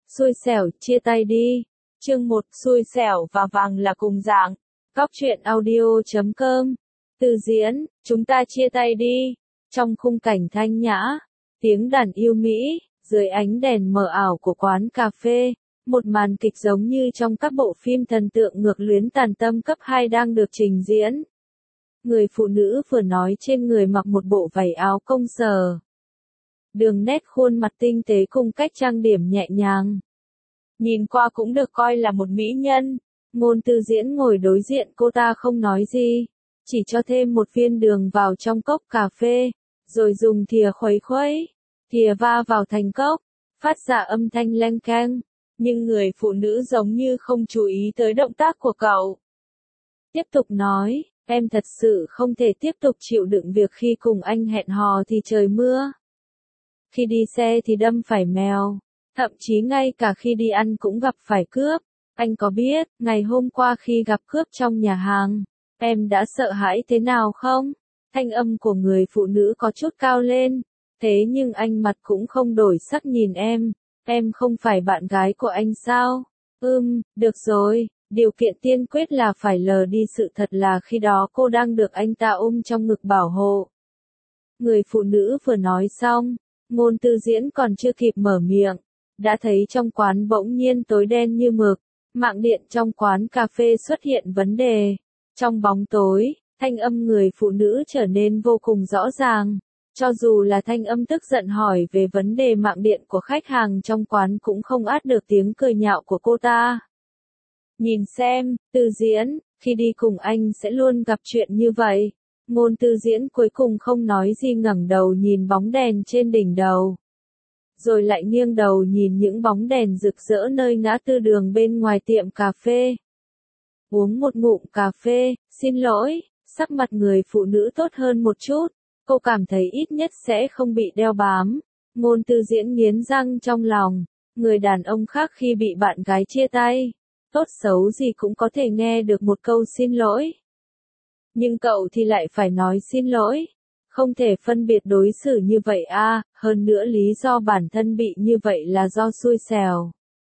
Xui xẻo, chia tay đi. Chương 1, xui xẻo và vàng là cùng dạng. Cóc truyện audio.com. Từ diễn, chúng ta chia tay đi. Trong khung cảnh thanh nhã, tiếng đàn yêu mỹ, dưới ánh đèn mờ ảo của quán cà phê, một màn kịch giống như trong các bộ phim thần tượng ngược luyến tàn tâm cấp 2 đang được trình diễn. Người phụ nữ vừa nói trên người mặc một bộ váy áo công sở. Đường nét khuôn mặt tinh tế cùng cách trang điểm nhẹ nhàng. Nhìn qua cũng được coi là một mỹ nhân. Ngôn Tư Diễn ngồi đối diện cô ta không nói gì, chỉ cho thêm một viên đường vào trong cốc cà phê, rồi dùng thìa khuấy khuấy, thìa va vào thành cốc, phát ra âm thanh leng keng. Nhưng người phụ nữ giống như không chú ý tới động tác của cậu. Tiếp tục nói, em thật sự không thể tiếp tục chịu đựng việc khi cùng anh hẹn hò thì trời mưa. Khi đi xe thì đâm phải mèo, thậm chí ngay cả khi đi ăn cũng gặp phải cướp. Anh có biết, ngày hôm qua khi gặp cướp trong nhà hàng, em đã sợ hãi thế nào không? Thanh âm của người phụ nữ có chút cao lên, thế nhưng anh mặt cũng không đổi sắc nhìn em không phải bạn gái của anh sao? Được rồi, điều kiện tiên quyết là phải lờ đi sự thật là khi đó cô đang được anh ta ôm trong ngực bảo hộ. Người phụ nữ vừa nói xong, Ngôn Tư Diễn còn chưa kịp mở miệng, đã thấy trong quán bỗng nhiên tối đen như mực, mạng điện trong quán cà phê xuất hiện vấn đề. Trong bóng tối, thanh âm người phụ nữ trở nên vô cùng rõ ràng. Cho dù là thanh âm tức giận hỏi về vấn đề mạng điện của khách hàng trong quán cũng không át được tiếng cười nhạo của cô ta. Nhìn xem, Tư Diễn, khi đi cùng anh sẽ luôn gặp chuyện như vậy. Ngôn Tư Diễn cuối cùng không nói gì ngẩng đầu nhìn bóng đèn trên đỉnh đầu. Rồi lại nghiêng đầu nhìn những bóng đèn rực rỡ nơi ngã tư đường bên ngoài tiệm cà phê. Uống một ngụm cà phê, xin lỗi, sắc mặt người phụ nữ tốt hơn một chút. Cô cảm thấy ít nhất sẽ không bị đeo bám. Ngôn Tư Diễn nghiến răng trong lòng. Người đàn ông khác khi bị bạn gái chia tay, tốt xấu gì cũng có thể nghe được một câu xin lỗi. Nhưng cậu thì lại phải nói xin lỗi. Không thể phân biệt đối xử như vậy à, hơn nữa lý do bản thân bị như vậy là do xui xẻo.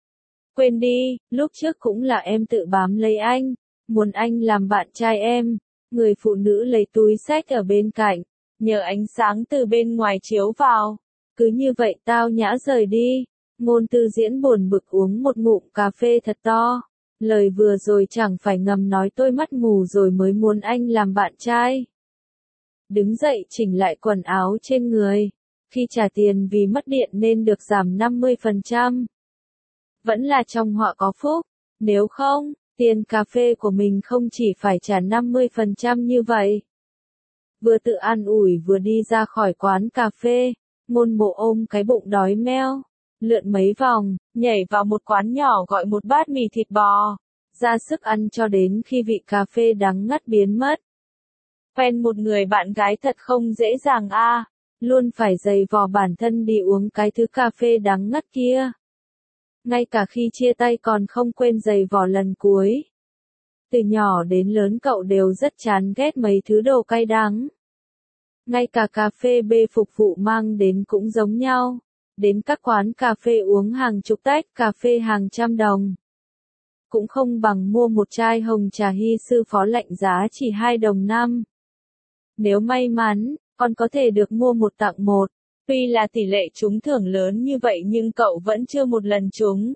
Quên đi, lúc trước cũng là em tự bám lấy anh, muốn anh làm bạn trai em. Người phụ nữ lấy túi xách ở bên cạnh, nhờ ánh sáng từ bên ngoài chiếu vào. Cứ như vậy tao nhã rời đi. Ngôn Tư Diễn buồn bực uống một ngụm cà phê thật to. Lời vừa rồi chẳng phải ngầm nói tôi mắt mù rồi mới muốn anh làm bạn trai. Đứng dậy chỉnh lại quần áo trên người. Khi trả tiền vì mất điện nên được giảm 50%. Vẫn là trong họa có phúc. Nếu không, tiền cà phê của mình không chỉ phải trả 50% như vậy. Vừa tự an ủi vừa đi ra khỏi quán cà phê, Ngôn Mộ ôm cái bụng đói meo, lượn mấy vòng, nhảy vào một quán nhỏ gọi một bát mì thịt bò, ra sức ăn cho đến khi vị cà phê đắng ngắt biến mất. Quen một người bạn gái thật không dễ dàng a, luôn phải giày vò bản thân đi uống cái thứ cà phê đắng ngắt kia. Ngay cả khi chia tay còn không quên giày vò lần cuối. Từ nhỏ đến lớn cậu đều rất chán ghét mấy thứ đồ cay đắng. Ngay cả cà phê bê phục vụ mang đến cũng giống nhau. Đến các quán cà phê uống hàng chục tách cà phê hàng trăm đồng. Cũng không bằng mua một chai hồng trà hy sư phó lạnh giá chỉ 2 đồng 5. Nếu may mắn, còn có thể được mua một tặng một. Tuy là tỷ lệ trúng thưởng lớn như vậy nhưng cậu vẫn chưa một lần trúng.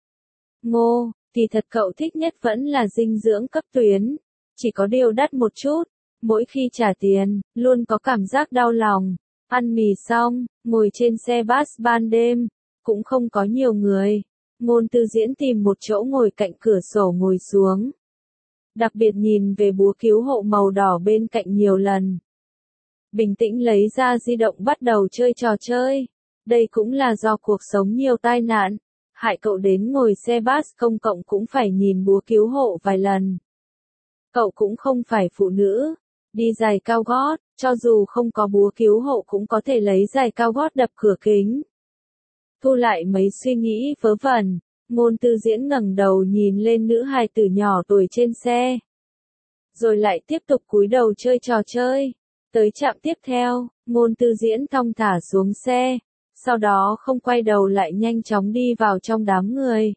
Ngô, thì thật cậu thích nhất vẫn là dinh dưỡng cấp tuyến. Chỉ có điều đắt một chút. Mỗi khi trả tiền, luôn có cảm giác đau lòng. Ăn mì xong, ngồi trên xe bus ban đêm, cũng không có nhiều người. Ngôn Tư Diễn tìm một chỗ ngồi cạnh cửa sổ ngồi xuống. Đặc biệt nhìn về búa cứu hộ màu đỏ bên cạnh nhiều lần. Bình tĩnh lấy ra di động bắt đầu chơi trò chơi. Đây cũng là do cuộc sống nhiều tai nạn. Hại cậu đến ngồi xe bus công cộng cũng phải nhìn búa cứu hộ vài lần. Cậu cũng không phải phụ nữ. Đi giày cao gót, cho dù không có búa cứu hộ cũng có thể lấy giày cao gót đập cửa kính. Thu lại mấy suy nghĩ vớ vẩn, Ngôn Tư Diễn ngẩng đầu nhìn lên nữ hài tử nhỏ tuổi trên xe. Rồi lại tiếp tục cúi đầu chơi trò chơi. Tới trạm tiếp theo, Ngôn Tư Diễn thong thả xuống xe. sau đó không quay đầu lại nhanh chóng đi vào trong đám người.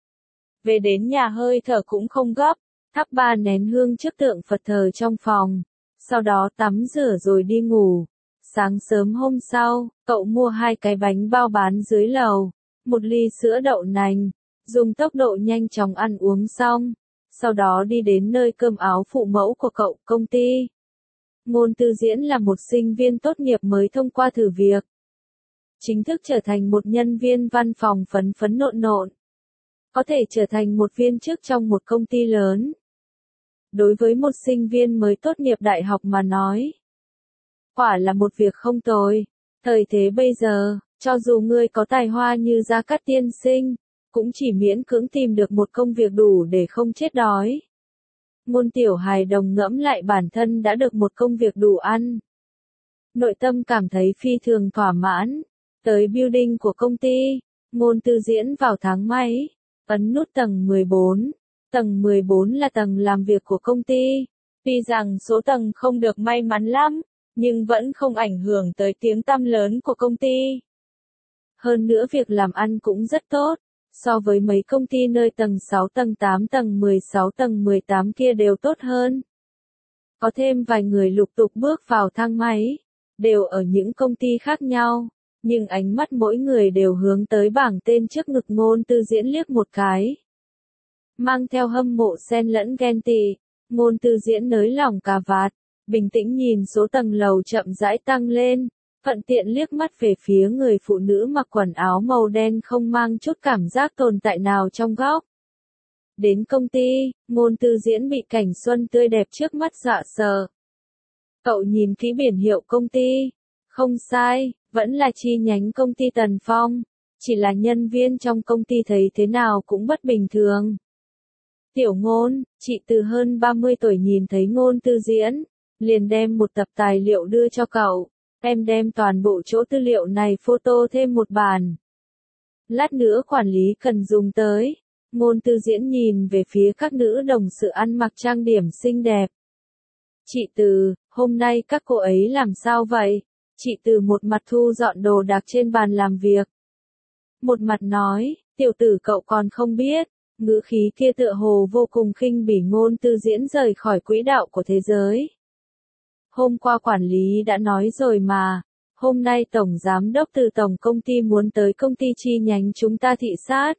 Về đến nhà hơi thở cũng không gấp, thắp 3 nén hương trước tượng Phật thờ trong phòng, sau đó tắm rửa rồi đi ngủ. Sáng sớm hôm sau, cậu mua 2 cái bánh bao bán dưới lầu, 1 ly sữa đậu nành, dùng tốc độ nhanh chóng ăn uống xong, sau đó đi đến nơi cơm áo phụ mẫu của cậu, công ty. Ngôn Tư Diễn là một sinh viên tốt nghiệp mới thông qua thử việc. Chính thức trở thành một nhân viên văn phòng phấn phấn nộn nộn. Có thể trở thành một viên chức trong một công ty lớn. Đối với một sinh viên mới tốt nghiệp đại học mà nói, quả là một việc không tồi. Thời thế bây giờ, cho dù ngươi có tài hoa như Gia Cát tiên sinh, cũng chỉ miễn cưỡng tìm được một công việc đủ để không chết đói. Ngôn Tiểu hài đồng ngẫm lại bản thân đã được một công việc đủ ăn. Nội tâm cảm thấy phi thường thỏa mãn. Tới building của công ty, Ngôn Tư Diễn vào tháng may, ấn nút tầng 14. Tầng 14 là tầng làm việc của công ty. Tuy rằng số tầng không được may mắn lắm, nhưng vẫn không ảnh hưởng tới tiếng tăm lớn của công ty. Hơn nữa việc làm ăn cũng rất tốt, so với mấy công ty nơi tầng 6, tầng 8, tầng 16, tầng 18 kia đều tốt hơn. Có thêm vài người lục tục bước vào thang máy, đều ở những công ty khác nhau, nhưng ánh mắt mỗi người đều hướng tới bảng tên trước ngực Ngôn Tư Diễn liếc một cái. Mang theo hâm mộ xen lẫn ghen tị, Ngôn Tư Diễn nới lỏng cà vạt, bình tĩnh nhìn số tầng lầu chậm rãi tăng lên, thuận tiện liếc mắt về phía người phụ nữ mặc quần áo màu đen không mang chút cảm giác tồn tại nào trong góc. Đến công ty, Ngôn Tư Diễn bị cảnh xuân tươi đẹp trước mắt dọa sợ. Cậu nhìn kỹ biển hiệu công ty, không sai, vẫn là chi nhánh công ty Tần Phong, chỉ là nhân viên trong công ty thấy thế nào cũng bất bình thường. Tiểu Ngôn, chị Từ hơn 30 tuổi nhìn thấy Ngôn Tư Diễn, liền đem một tập tài liệu đưa cho cậu. Em đem toàn bộ chỗ tư liệu này photo thêm một bản. Lát nữa quản lý cần dùng tới. Ngôn Tư Diễn nhìn về phía các nữ đồng sự ăn mặc trang điểm xinh đẹp. Chị Từ, hôm nay các cô ấy làm sao vậy? Chị Từ một mặt thu dọn đồ đạc trên bàn làm việc. Một mặt nói, tiểu tử cậu còn không biết. Ngữ khí kia tựa hồ vô cùng khinh bỉ Ngôn Tư Diễn rời khỏi quỹ đạo của thế giới. Hôm qua quản lý đã nói rồi mà, hôm nay tổng giám đốc từ tổng công ty muốn tới công ty chi nhánh chúng ta thị sát.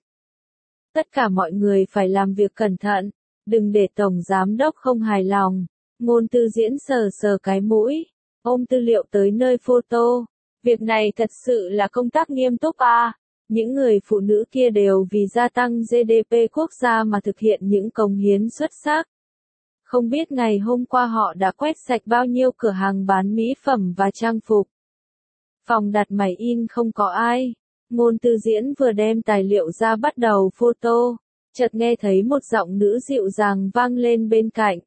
Tất cả mọi người phải làm việc cẩn thận, đừng để tổng giám đốc không hài lòng. Ngôn Tư Diễn sờ sờ cái mũi, ôm tư liệu tới nơi photo. Việc này thật sự là công tác nghiêm túc à. Những người phụ nữ kia đều vì gia tăng GDP quốc gia mà thực hiện những cống hiến xuất sắc. Không biết ngày hôm qua họ đã quét sạch bao nhiêu cửa hàng bán mỹ phẩm và trang phục. Phòng đặt máy in không có ai. Ngôn Tư Diễn vừa đem tài liệu ra bắt đầu photo, chợt nghe thấy một giọng nữ dịu dàng vang lên bên cạnh.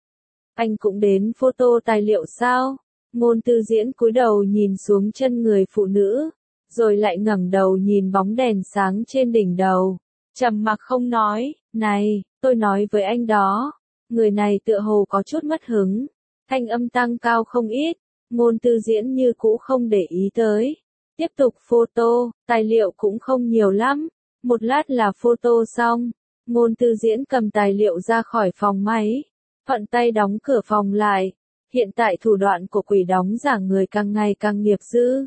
Anh cũng đến photo tài liệu sao? Ngôn Tư Diễn cúi đầu nhìn xuống chân người phụ nữ, rồi lại ngẩng đầu nhìn bóng đèn sáng trên đỉnh đầu. Trầm mặc không nói, này, tôi nói với anh đó. Người này tựa hồ có chút mất hứng, thanh âm tăng cao không ít, Ngôn Tư Diễn như cũ không để ý tới. Tiếp tục photo, tài liệu cũng không nhiều lắm, một lát là photo xong. Ngôn Tư Diễn cầm tài liệu ra khỏi phòng máy, thuận tay đóng cửa phòng lại. Hiện tại thủ đoạn của quỷ đóng giả người càng ngày càng nghiệp dư.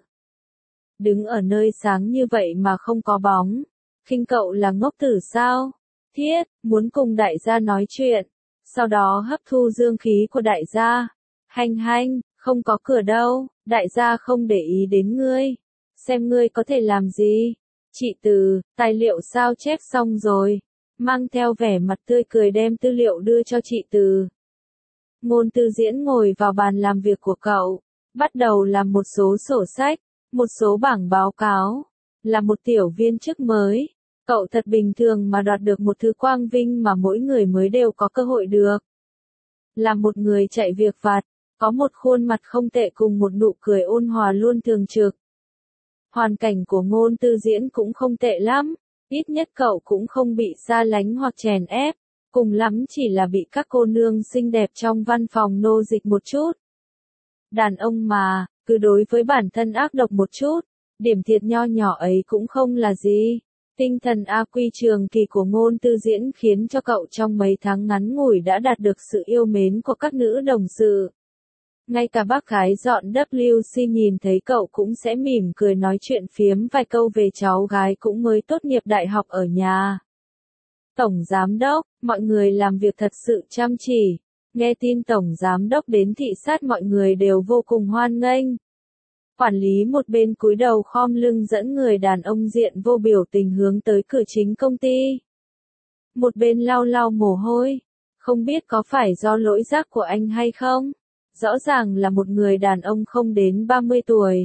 Đứng ở nơi sáng như vậy mà không có bóng, khinh cậu là ngốc tử sao? Thiết, muốn cùng đại gia nói chuyện. Sau đó hấp thu dương khí của đại gia. Hanh, không có cửa đâu, đại gia không để ý đến ngươi. Xem ngươi có thể làm gì. Chị Từ, tài liệu sao chép xong rồi. Mang theo vẻ mặt tươi cười đem tư liệu đưa cho chị Từ. Ngôn Tư Diễn ngồi vào bàn làm việc của cậu. Bắt đầu làm một số sổ sách, một số bảng báo cáo. Là một tiểu viên chức mới. Cậu thật bình thường mà đoạt được một thứ quang vinh mà mỗi người mới đều có cơ hội được. Là một người chạy việc vặt, có một khuôn mặt không tệ cùng một nụ cười ôn hòa luôn thường trực. Hoàn cảnh của Ngôn Tư Diễn cũng không tệ lắm, ít nhất cậu cũng không bị xa lánh hoặc chèn ép, cùng lắm chỉ là bị các cô nương xinh đẹp trong văn phòng nô dịch một chút. Đàn ông mà, cứ đối với bản thân ác độc một chút, Điểm thiệt nho nhỏ ấy cũng không là gì. Tinh thần AQ trường kỳ của Ngôn Tư Diễn khiến cho cậu trong mấy tháng ngắn ngủi đã đạt được sự yêu mến của các nữ đồng sự. Ngay cả bác gái dọn WC nhìn thấy cậu cũng sẽ mỉm cười nói chuyện phiếm vài câu về cháu gái cũng mới tốt nghiệp đại học ở nhà. Tổng Giám Đốc, mọi người làm việc thật sự chăm chỉ. Nghe tin Tổng Giám Đốc đến thị sát mọi người đều vô cùng hoan nghênh. Quản lý một bên cúi đầu khom lưng dẫn người đàn ông diện vô biểu tình hướng tới cửa chính công ty. Một bên lau lau mồ hôi. Không biết có phải do lỗi giác của anh hay không? Rõ ràng là một người đàn ông không đến 30 tuổi.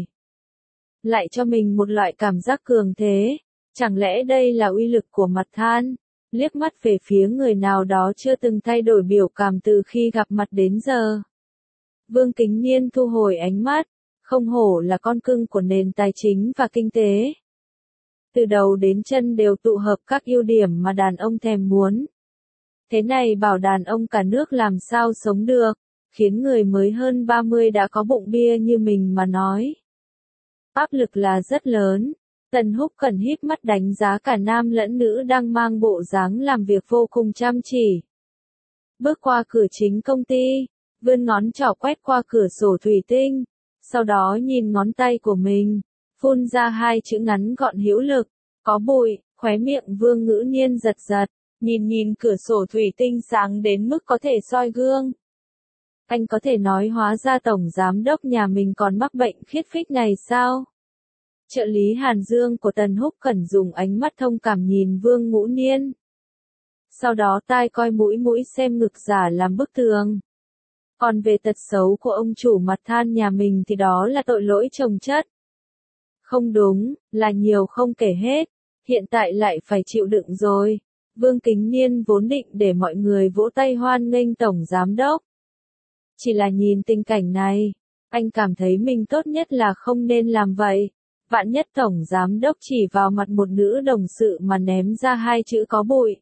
Lại cho mình một loại cảm giác cường thế. Chẳng lẽ đây là uy lực của mặt than? Liếc mắt về phía người nào đó chưa từng thay đổi biểu cảm từ khi gặp mặt đến giờ. Vương Kính Niên thu hồi ánh mắt. Không hổ là con cưng của nền tài chính và kinh tế. Từ đầu đến chân đều tụ hợp các ưu điểm mà đàn ông thèm muốn. Thế này bảo đàn ông cả nước làm sao sống được, khiến người mới hơn 30 đã có bụng bia như mình mà nói. Áp lực là rất lớn. Tần Húc Cẩn híp mắt đánh giá cả nam lẫn nữ đang mang bộ dáng làm việc vô cùng chăm chỉ. Bước qua cửa chính công ty, vươn ngón trỏ quét qua cửa sổ thủy tinh. Sau đó nhìn ngón tay của mình, phun ra hai chữ ngắn gọn hữu lực, có bụi, khóe miệng Vương Ngữ Niên giật giật, nhìn cửa sổ thủy tinh sáng đến mức có thể soi gương. Anh có thể nói hóa ra Tổng Giám Đốc nhà mình còn mắc bệnh khiết phích này sao? Trợ lý Hàn Dương của Tần Húc Cẩn dùng ánh mắt thông cảm nhìn Vương Ngữ Niên. Sau đó tai coi mũi xem ngực giả làm bức tường. Còn về tật xấu của ông chủ mặt than nhà mình thì đó là tội lỗi chồng chất. Không đúng, là nhiều không kể hết, hiện tại lại phải chịu đựng rồi. Vương Kính Niên vốn định để mọi người vỗ tay hoan nghênh Tổng Giám Đốc. Chỉ là nhìn tình cảnh này, anh cảm thấy mình tốt nhất là không nên làm vậy. Vạn nhất Tổng Giám Đốc chỉ vào mặt một nữ đồng sự mà ném ra hai chữ có bụi.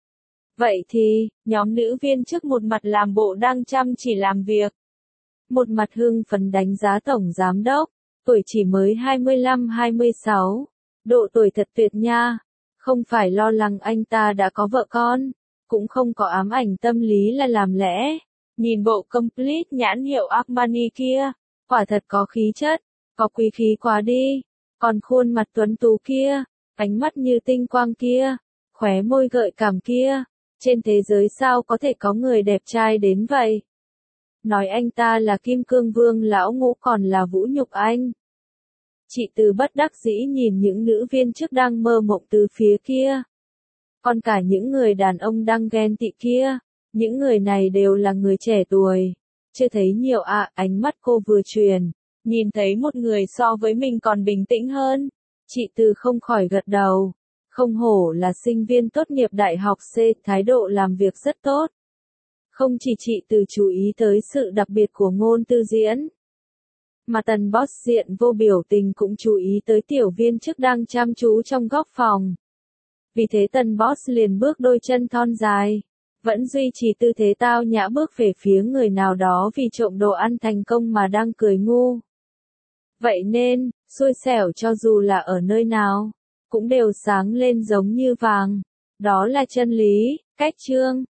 Vậy thì, nhóm nữ viên trước một mặt làm bộ đang chăm chỉ làm việc. Một mặt hưng phấn đánh giá Tổng Giám Đốc, tuổi chỉ mới 25-26, độ tuổi thật tuyệt nha, không phải lo lắng anh ta đã có vợ con, cũng không có ám ảnh tâm lý là làm lẽ. Nhìn bộ complete nhãn hiệu Armani kia, quả thật có khí chất, có quý khí quá đi, còn khuôn mặt tuấn tú kia, ánh mắt như tinh quang kia, khóe môi gợi cảm kia. Trên thế giới sao có thể có người đẹp trai đến vậy? Nói anh ta là Kim Cương Vương lão ngũ còn là vũ nhục anh. Chị Từ bất đắc dĩ nhìn những nữ viên chức đang mơ mộng từ phía kia. Còn cả những người đàn ông đang ghen tị kia. Những người này đều là người trẻ tuổi. Chưa thấy nhiều ánh mắt cô vừa truyền. Nhìn thấy một người so với mình còn bình tĩnh hơn. Chị Từ không khỏi gật đầu. Không hổ là sinh viên tốt nghiệp đại học C, thái độ làm việc rất tốt. Không chỉ chị Từ chú ý tới sự đặc biệt của Ngôn Tư Diễn, mà Tần Boss diện vô biểu tình cũng chú ý tới tiểu viên chức đang chăm chú trong góc phòng. Vì thế Tần Boss liền bước đôi chân thon dài, vẫn duy trì tư thế tao nhã bước về phía người nào đó vì trộm đồ ăn thành công mà đang cười ngu. Vậy nên, xui xẻo cho dù là ở nơi nào, cũng đều sáng lên giống như vàng. Đó là chân lý, cách chương.